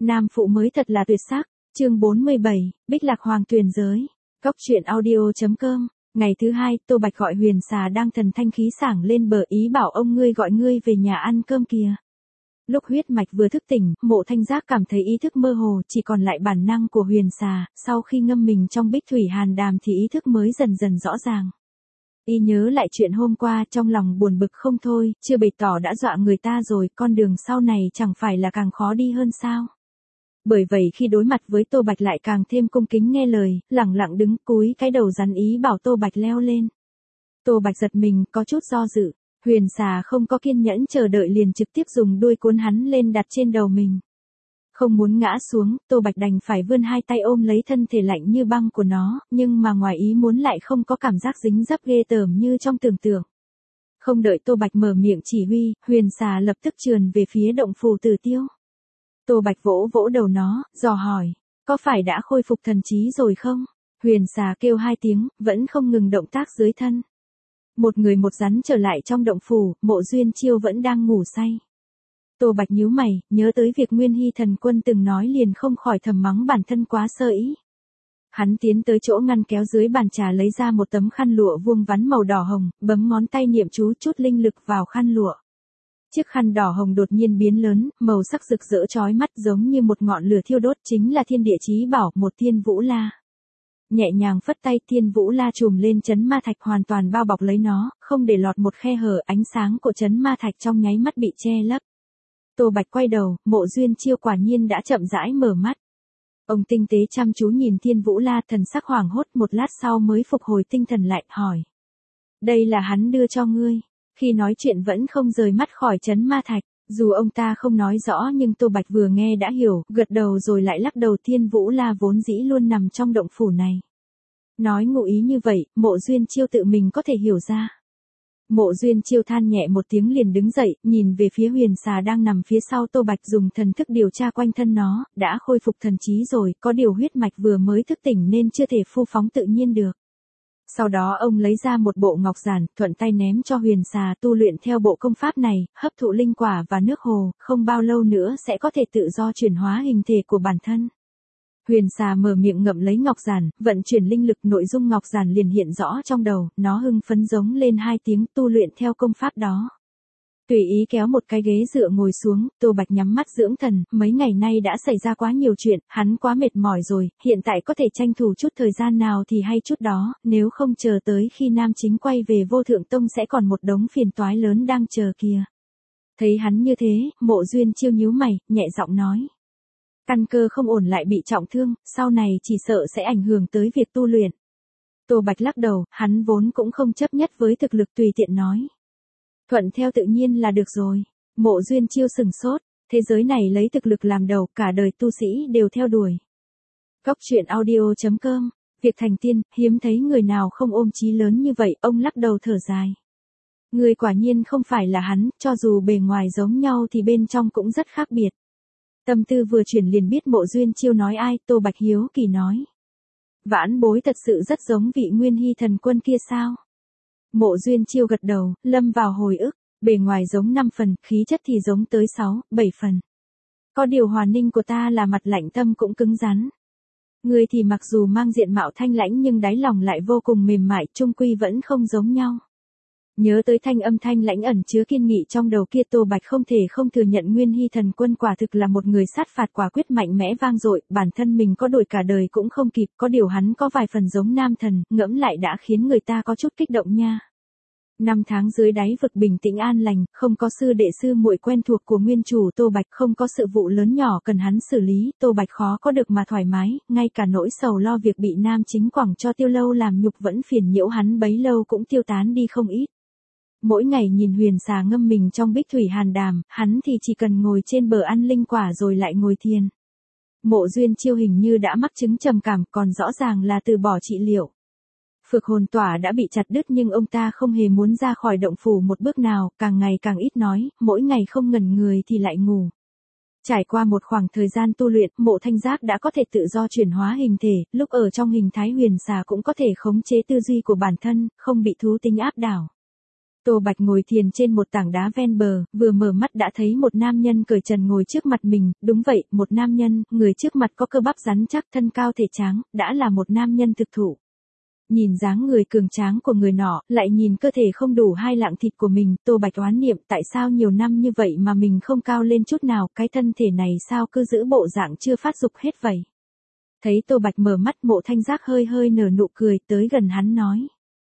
Nam phụ mới thật là tuyệt sắc. Chương 47, Bích Lạc Hoàng tuyển giới. Góc truyện audio.com. Ngày thứ hai, Tô Bạch gọi Huyền Xà đang thần thanh khí sảng lên bờ, ý bảo ông ngươi gọi ngươi về nhà ăn cơm kìa. Lúc huyết mạch vừa thức tỉnh, Mộ Thanh Giác cảm thấy ý thức mơ hồ, chỉ còn lại bản năng của Huyền Xà, sau khi ngâm mình trong bích thủy hàn đàm thì ý thức mới dần dần rõ ràng. Y nhớ lại chuyện hôm qua, trong lòng buồn bực không thôi, chưa bày tỏ đã dọa người ta rồi, con đường sau này chẳng phải là càng khó đi hơn sao. Bởi vậy khi đối mặt với Tô Bạch lại càng thêm cung kính nghe lời, lẳng lặng đứng cúi cái đầu rắn ý bảo Tô Bạch leo lên. Tô Bạch giật mình, có chút do dự. Huyền Xà không có kiên nhẫn chờ đợi liền trực tiếp dùng đuôi cuốn hắn lên đặt trên đầu mình. Không muốn ngã xuống, Tô Bạch đành phải vươn hai tay ôm lấy thân thể lạnh như băng của nó, nhưng mà ngoài ý muốn lại không có cảm giác dính dấp ghê tởm như trong tưởng tượng. Không đợi Tô Bạch mở miệng chỉ huy, Huyền Xà lập tức trườn về phía động phủ Tử Tiêu. Tô Bạch vỗ vỗ đầu nó, dò hỏi, có phải đã khôi phục thần trí rồi không? Huyền Xà kêu hai tiếng, vẫn không ngừng động tác dưới thân. Một người một rắn trở lại trong động phủ, Mộ Duyên Chiêu vẫn đang ngủ say. Tô Bạch nhíu mày, nhớ tới việc Nguyên Hy Thần Quân từng nói liền không khỏi thầm mắng bản thân quá sơ ý. Hắn tiến tới chỗ ngăn kéo dưới bàn trà lấy ra một tấm khăn lụa vuông vắn màu đỏ hồng, bấm ngón tay niệm chú chút linh lực vào khăn lụa. Chiếc khăn đỏ hồng đột nhiên biến lớn, màu sắc rực rỡ chói mắt giống như một ngọn lửa thiêu đốt, chính là Thiên Địa Chí Bảo, một Thiên Vũ La. Nhẹ nhàng phất tay, Thiên Vũ La trùm lên chấn ma thạch hoàn toàn bao bọc lấy nó, không để lọt một khe hở, ánh sáng của chấn ma thạch trong nháy mắt bị che lấp. Tô Bạch quay đầu, Mộ Duyên Chiêu quả nhiên đã chậm rãi mở mắt. Ông tinh tế chăm chú nhìn Thiên Vũ La, thần sắc hoảng hốt, một lát sau mới phục hồi tinh thần lại, hỏi. Đây là hắn đưa cho ngươi. Khi nói chuyện vẫn không rời mắt khỏi chấn ma thạch, dù ông ta không nói rõ nhưng Tô Bạch vừa nghe đã hiểu, gật đầu rồi lại lắc đầu. Thiên Vũ La vốn dĩ luôn nằm trong động phủ này. Nói ngụ ý như vậy, Mộ Duyên Chiêu tự mình có thể hiểu ra. Mộ Duyên Chiêu than nhẹ một tiếng liền đứng dậy, nhìn về phía Huyền Xà đang nằm phía sau Tô Bạch, dùng thần thức điều tra quanh thân nó, đã khôi phục thần trí rồi, có điều huyết mạch vừa mới thức tỉnh nên chưa thể phu phóng tự nhiên được. Sau đó ông lấy ra một bộ ngọc giản, thuận tay ném cho Huyền Xà, tu luyện theo bộ công pháp này, hấp thụ linh quả và nước hồ, không bao lâu nữa sẽ có thể tự do chuyển hóa hình thể của bản thân. Huyền Xà mở miệng ngậm lấy ngọc giản, vận chuyển linh lực, nội dung ngọc giản liền hiện rõ trong đầu, nó hưng phấn giống lên hai tiếng, tu luyện theo công pháp đó. Tùy ý kéo một cái ghế dựa ngồi xuống, Tô Bạch nhắm mắt dưỡng thần, mấy ngày nay đã xảy ra quá nhiều chuyện, hắn quá mệt mỏi rồi, hiện tại có thể tranh thủ chút thời gian nào thì hay chút đó, nếu không chờ tới khi Nam Chính quay về Vô Thượng Tông sẽ còn một đống phiền toái lớn đang chờ kìa. Thấy hắn như thế, Mộ Duyên Chiêu nhíu mày, nhẹ giọng nói. Căn cơ không ổn lại bị trọng thương, sau này chỉ sợ sẽ ảnh hưởng tới việc tu luyện. Tô Bạch lắc đầu, hắn vốn cũng không chấp nhất với thực lực, tùy tiện nói. Thuận theo tự nhiên là được rồi. Mộ Duyên Chiêu sừng sốt, thế giới này lấy thực lực làm đầu, cả đời tu sĩ đều theo đuổi. Góc truyện audio.com, việc thành tiên, hiếm thấy người nào không ôm chí lớn như vậy, ông lắc đầu thở dài. Người quả nhiên không phải là hắn, cho dù bề ngoài giống nhau thì bên trong cũng rất khác biệt. Tâm tư vừa chuyển liền biết Mộ Duyên Chiêu nói ai, Tô Bạch hiếu kỳ nói. Vãn bối thật sự rất giống vị Nguyên Hy Thần Quân kia sao? Mộ Duyên Chiêu gật đầu, lâm vào hồi ức, bề ngoài giống 5 phần, khí chất thì giống tới 6, 7 phần. Có điều Hòa Ninh của ta là mặt lạnh tâm cũng cứng rắn. Người thì mặc dù mang diện mạo thanh lãnh nhưng đáy lòng lại vô cùng mềm mại, chung quy vẫn không giống nhau. Nhớ tới thanh âm thanh lãnh ẩn chứa kiên nghị trong đầu kia, Tô Bạch không thể không thừa nhận Nguyên Hy Thần Quân quả thực là một người sát phạt quả quyết mạnh mẽ vang dội, bản thân mình có đổi cả đời cũng không kịp, có điều hắn có vài phần giống nam thần, ngẫm lại đã khiến người ta có chút kích động nha. 5 tháng dưới đáy vực bình tĩnh an lành, không có sư đệ sư muội quen thuộc của nguyên chủ Tô Bạch, không có sự vụ lớn nhỏ cần hắn xử lý, Tô Bạch khó có được mà thoải mái, ngay cả nỗi sầu lo việc bị Nam Chính quẳng cho Tiêu Lâu làm nhục vẫn phiền nhiễu hắn bấy lâu cũng tiêu tán đi không ít. Mỗi ngày nhìn Huyền Xà ngâm mình trong bích thủy hàn đàm, hắn thì chỉ cần ngồi trên bờ ăn linh quả rồi lại ngồi thiền. Mộ Duyên Chiêu hình như đã mắc chứng trầm cảm, còn rõ ràng là từ bỏ trị liệu. Phược hồn tỏa đã bị chặt đứt nhưng ông ta không hề muốn ra khỏi động phủ một bước nào, càng ngày càng ít nói, mỗi ngày không ngẩn người thì lại ngủ. Trải qua một khoảng thời gian tu luyện, Mộ Thanh Giác đã có thể tự do chuyển hóa hình thể, lúc ở trong hình thái Huyền Xà cũng có thể khống chế tư duy của bản thân, không bị thú tính áp đảo. Tô Bạch ngồi thiền trên một tảng đá ven bờ, vừa mở mắt đã thấy một nam nhân cởi trần ngồi trước mặt mình, đúng vậy, một nam nhân, người trước mặt có cơ bắp rắn chắc, thân cao thể tráng, đã là một nam nhân thực thụ. Nhìn dáng người cường tráng của người nọ, lại nhìn cơ thể không đủ 2 lạng thịt của mình, Tô Bạch oán niệm tại sao nhiều năm như vậy mà mình không cao lên chút nào, cái thân thể này sao cứ giữ bộ dạng chưa phát dục hết vậy. Thấy Tô Bạch mở mắt, Mộ Thanh Giác hơi hơi nở nụ cười, tới gần hắn nói.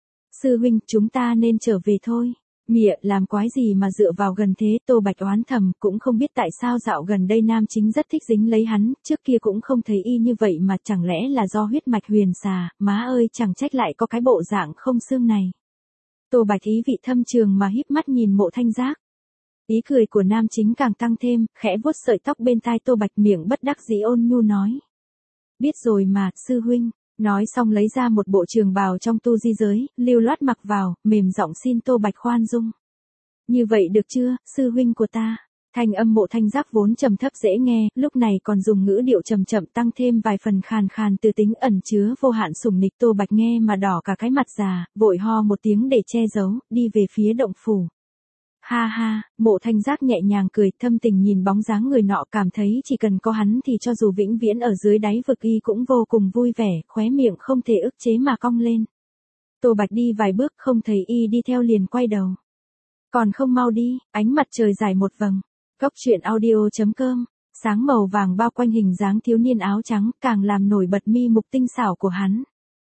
Sư huynh, chúng ta nên trở về thôi. Mịa, làm quái gì mà dựa vào gần thế, Tô Bạch oán thầm, cũng không biết tại sao dạo gần đây nam chính rất thích dính lấy hắn, trước kia cũng không thấy y như vậy mà chẳng lẽ là do huyết mạch huyền xà, má ơi chẳng trách lại có cái bộ dạng không xương này. Tô Bạch ý vị thâm trường mà híp mắt nhìn Mộ Thanh Giác. Ý cười của nam chính càng tăng thêm, khẽ vuốt sợi tóc bên tai Tô Bạch, miệng bất đắc dĩ ôn nhu nói. Biết rồi mà, sư huynh. Nói xong lấy ra một bộ trường bào trong tu di giới, lưu loát mặc vào, mềm giọng xin Tô Bạch khoan dung. Như vậy được chưa, sư huynh của ta? Thanh âm Mộ Thanh Giác vốn trầm thấp dễ nghe, lúc này còn dùng ngữ điệu trầm chậm tăng thêm vài phần khàn khàn từ tính ẩn chứa vô hạn sủng nịch. Tô Bạch nghe mà đỏ cả cái mặt già, vội ho một tiếng để che giấu, đi về phía động phủ. Ha ha, Mộ Thanh Giác nhẹ nhàng cười, thâm tình nhìn bóng dáng người nọ, cảm thấy chỉ cần có hắn thì cho dù vĩnh viễn ở dưới đáy vực y cũng vô cùng vui vẻ, khóe miệng không thể ức chế mà cong lên. Tô Bạch đi vài bước không thấy y đi theo liền quay đầu. Còn không mau đi, ánh mặt trời dài một vầng. Cốc truyện audio.com, sáng màu vàng bao quanh hình dáng thiếu niên áo trắng, càng làm nổi bật mi mục tinh xảo của hắn.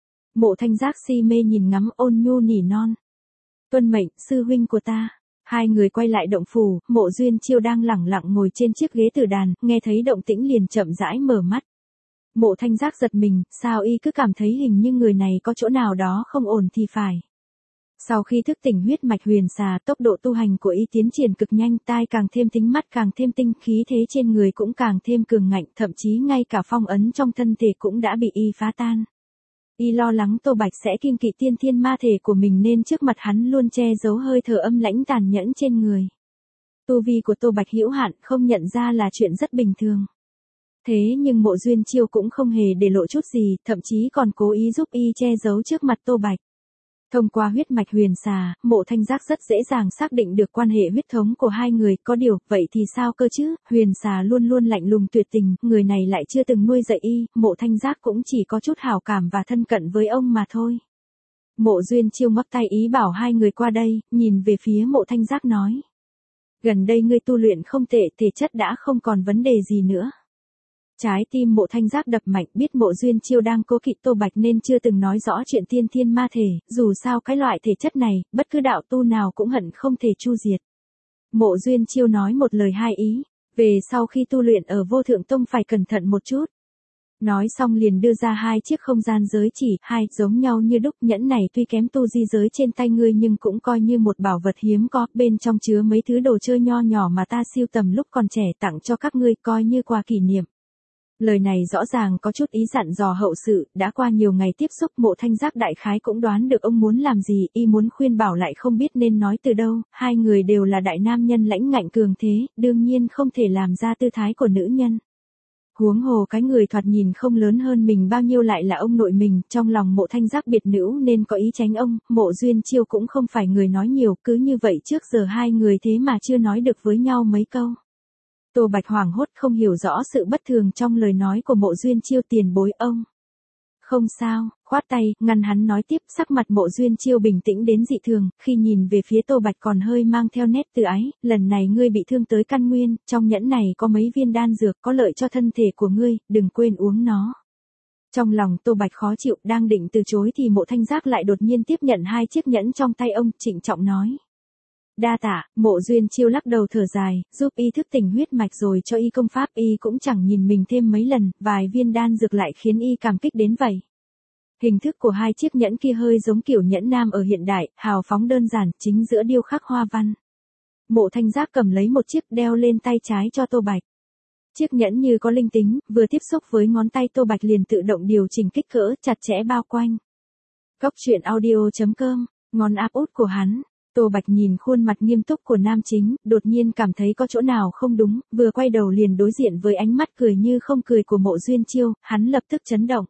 Mộ Thanh Giác si mê nhìn ngắm, ôn nhu nỉ non. Tuân mệnh, sư huynh của ta. Hai người quay lại động phủ, Mộ Duyên Chiêu đang lẳng lặng ngồi trên chiếc ghế tử đàn, nghe thấy động tĩnh liền chậm rãi mở mắt. Mộ Thanh Giác giật mình, sao y cứ cảm thấy hình như người này có chỗ nào đó không ổn thì phải. Sau khi thức tỉnh huyết mạch huyền xà, tốc độ tu hành của y tiến triển cực nhanh, tai càng thêm thính, mắt càng thêm tinh, khí thế trên người cũng càng thêm cường ngạnh, thậm chí ngay cả phong ấn trong thân thể cũng đã bị y phá tan. Y lo lắng Tô Bạch sẽ kiêng kỵ tiên thiên ma thể của mình nên trước mặt hắn luôn che giấu hơi thở âm lãnh tàn nhẫn trên người. Tu vi của Tô Bạch hữu hạn, không nhận ra là chuyện rất bình thường. Thế nhưng Mộ Duyên Chiêu cũng không hề để lộ chút gì, thậm chí còn cố ý giúp y che giấu trước mặt Tô Bạch. Thông qua huyết mạch huyền xà, Mộ Thanh Giác rất dễ dàng xác định được quan hệ huyết thống của hai người, có điều, vậy thì sao cơ chứ, huyền xà luôn luôn lạnh lùng tuyệt tình, người này lại chưa từng nuôi dạy y, Mộ Thanh Giác cũng chỉ có chút hảo cảm và thân cận với ông mà thôi. Mộ Duyên Chiêu ngoắc tay ý bảo hai người qua đây, nhìn về phía Mộ Thanh Giác nói. Gần đây ngươi tu luyện không tệ, thể chất đã không còn vấn đề gì nữa. Trái tim Mộ Thanh Giác đập mạnh, biết Mộ Duyên Chiêu đang cố kỵ Tô Bạch nên chưa từng nói rõ chuyện tiên thiên ma thể, dù sao cái loại thể chất này, bất cứ đạo tu nào cũng hận không thể chu diệt. Mộ Duyên Chiêu nói một lời hai ý, về sau khi tu luyện ở Vô Thượng Tông phải cẩn thận một chút. Nói xong liền đưa ra 2 chiếc không gian giới chỉ, 2 giống nhau như đúc, nhẫn này tuy kém tu di giới trên tay ngươi nhưng cũng coi như một bảo vật hiếm có, bên trong chứa mấy thứ đồ chơi nho nhỏ mà ta sưu tầm lúc còn trẻ tặng cho các ngươi coi như quà kỷ niệm. Lời này rõ ràng có chút ý dặn dò hậu sự, đã qua nhiều ngày tiếp xúc Mộ Thanh Giác đại khái cũng đoán được ông muốn làm gì, y muốn khuyên bảo lại không biết nên nói từ đâu, hai người đều là đại nam nhân lãnh ngạnh cường thế, đương nhiên không thể làm ra tư thái của nữ nhân. Huống hồ cái người thoạt nhìn không lớn hơn mình bao nhiêu lại là ông nội mình, trong lòng Mộ Thanh Giác biệt nữ nên có ý tránh ông, Mộ Duyên Chiêu cũng không phải người nói nhiều, cứ như vậy trước giờ hai người thế mà chưa nói được với nhau mấy câu. Tô Bạch hoảng hốt không hiểu rõ sự bất thường trong lời nói của Mộ Duyên Chiêu, tiền bối ông. Không sao, khoát tay, ngăn hắn nói tiếp, sắc mặt Mộ Duyên Chiêu bình tĩnh đến dị thường, khi nhìn về phía Tô Bạch còn hơi mang theo nét từ ái, lần này ngươi bị thương tới căn nguyên, trong nhẫn này có mấy viên đan dược có lợi cho thân thể của ngươi, đừng quên uống nó. Trong lòng Tô Bạch khó chịu, đang định từ chối thì Mộ Thanh Giác lại đột nhiên tiếp nhận 2 chiếc nhẫn trong tay ông, trịnh trọng nói. Đa tạ, Mộ Duyên Chiêu lắc đầu thở dài, giúp y thức tỉnh huyết mạch rồi cho y công pháp, y cũng chẳng nhìn mình thêm mấy lần, vài viên đan dược lại khiến y cảm kích đến vậy. Hình thức của 2 chiếc nhẫn kia hơi giống kiểu nhẫn nam ở hiện đại, hào phóng đơn giản, chính giữa điêu khắc hoa văn. Mộ Thanh Giác cầm lấy một chiếc đeo lên tay trái cho Tô Bạch. Chiếc nhẫn như có linh tính, vừa tiếp xúc với ngón tay Tô Bạch liền tự động điều chỉnh kích cỡ, chặt chẽ bao quanh. Cốc truyện audio.com, ngón áp út của hắn. Tô Bạch nhìn khuôn mặt nghiêm túc của nam chính, đột nhiên cảm thấy có chỗ nào không đúng, vừa quay đầu liền đối diện với ánh mắt cười như không cười của Mộ Duyên Chiêu, hắn lập tức chấn động.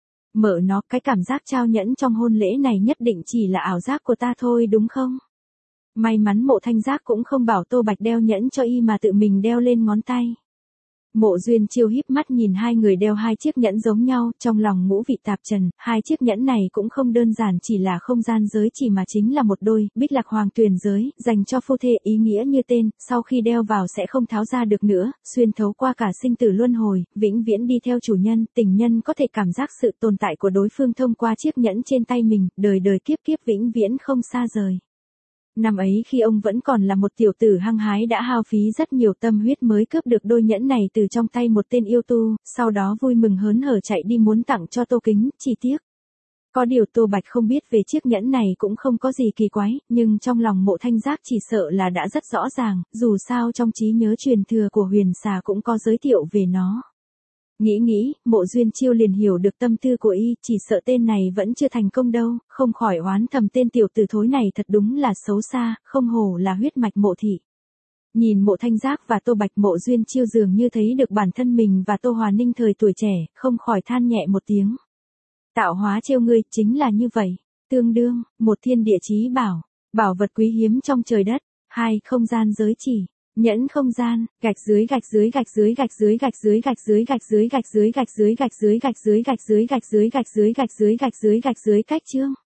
Mở nó, cái cảm giác trao nhẫn trong hôn lễ này nhất định chỉ là ảo giác của ta thôi đúng không? May mắn Mộ Thanh Giác cũng không bảo Tô Bạch đeo nhẫn cho y mà tự mình đeo lên ngón tay. Mộ Duyên Chiêu híp mắt nhìn hai người đeo hai chiếc nhẫn giống nhau, trong lòng ngũ vị tạp trần, hai chiếc nhẫn này cũng không đơn giản chỉ là không gian giới chỉ mà chính là một đôi, Bích Lạc Hoàng Tuyền giới, dành cho phu thê, ý nghĩa như tên, sau khi đeo vào sẽ không tháo ra được nữa, xuyên thấu qua cả sinh tử luân hồi, vĩnh viễn đi theo chủ nhân, tình nhân có thể cảm giác sự tồn tại của đối phương thông qua chiếc nhẫn trên tay mình, đời đời kiếp kiếp vĩnh viễn không xa rời. Năm ấy khi ông vẫn còn là một tiểu tử hăng hái đã hao phí rất nhiều tâm huyết mới cướp được đôi nhẫn này từ trong tay một tên yêu tu, sau đó vui mừng hớn hở chạy đi muốn tặng cho Tô Kính, chỉ tiếc. Có điều Tô Bạch không biết về chiếc nhẫn này cũng không có gì kỳ quái, nhưng trong lòng Mộ Thanh Giác chỉ sợ là đã rất rõ ràng, dù sao trong trí nhớ truyền thừa của Huyền Xà cũng có giới thiệu về nó. Nghĩ, Mộ Duyên Chiêu liền hiểu được tâm tư của y, chỉ sợ tên này vẫn chưa thành công đâu, không khỏi oán thầm tên tiểu tử thối này thật đúng là xấu xa, không hổ là huyết mạch Mộ thị. Nhìn Mộ Thanh Giác và Tô Bạch, Mộ Duyên Chiêu dường như thấy được bản thân mình và Tô Hòa Ninh thời tuổi trẻ, không khỏi than nhẹ một tiếng. Tạo hóa trêu ngươi, chính là như vậy, tương đương, một thiên địa chí bảo, bảo vật quý hiếm trong trời đất, hai không gian giới chỉ. Nhẫn không gian, gạch dưới gạch dưới gạch dưới gạch dưới gạch dưới gạch dưới gạch dưới gạch dưới gạch dưới gạch dưới gạch dưới gạch dưới gạch dưới gạch dưới gạch dưới gạch dưới cách chương.